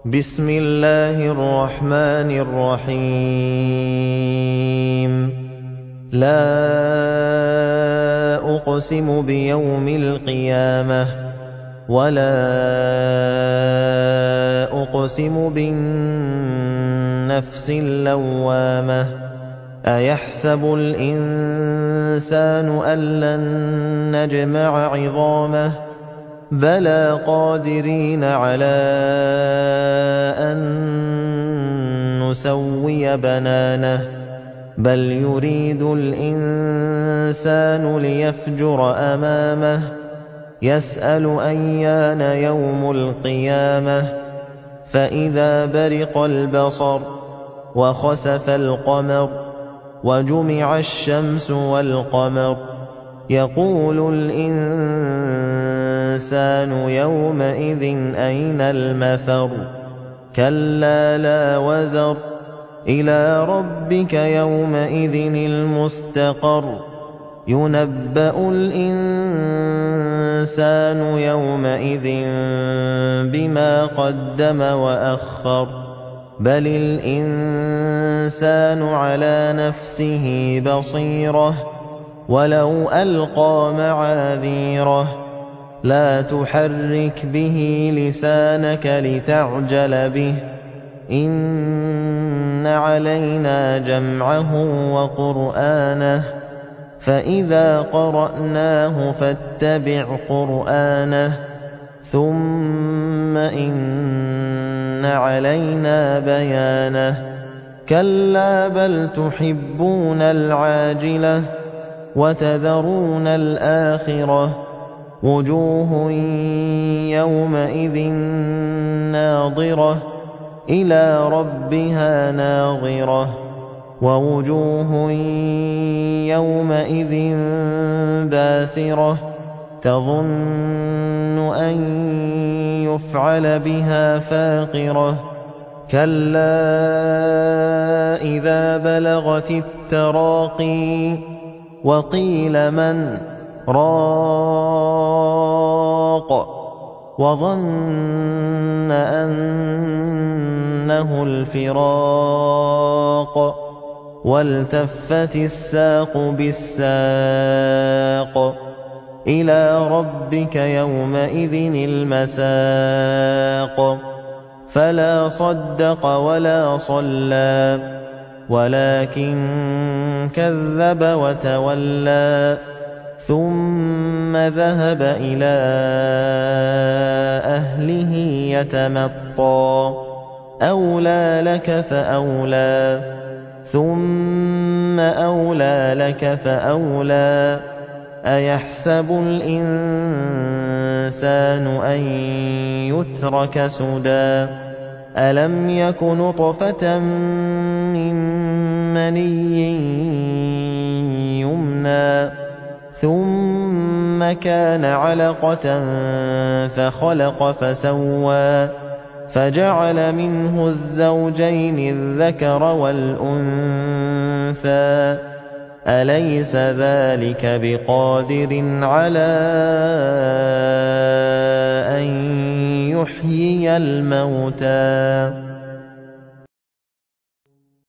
بسم الله الرحمن الرحيم لا أقسم بيوم القيامة ولا أقسم بالنفس اللوامة أيحسب الإنسان أن لن نجمع عظامه بلى قادرين على أن نسوي بنانه بل يريد الإنسان ليفجر أمامه يسأل أيان يوم القيامة فإذا برق البصر وخسف القمر وجمع الشمس والقمر يقول الإنسان يومئذ أين المفر كلا لا وزر إلى ربك يومئذ المستقر ينبأ الإنسان يومئذ بما قدم وأخر بل الإنسان على نفسه بصيرة ولو ألقى معاذيره لا تحرك به لسانك لتعجل به إن علينا جمعه وقرآنه فإذا قرأناه فاتبع قرآنه ثم إن علينا بيانه كلا بل تحبون العاجلة وتذرون الآخرة وجوه يومئذ ناظرة إلى ربها ناظرة ووجوه يومئذ باسرة تظن أن يفعل بها فاقرة كلا إذا بلغت التراقي وقيل من راق وظن أنه الفراق والتفت الساق بالساق إلى ربك يومئذ المساق فلا صدق ولا صلى ولكن كذب وتولى ثم ذهب إلى أهله يتمطى أولى لك فأولى ثم أولى لك فأولى أيحسب الإنسان أن يترك سدى ألم يك نطفة من مني يمنى ثم كان علقة فخلق فسوى فجعل منه الزوجين الذكر والأنثى أليس ذلك بقادر على أن يحيي الموتى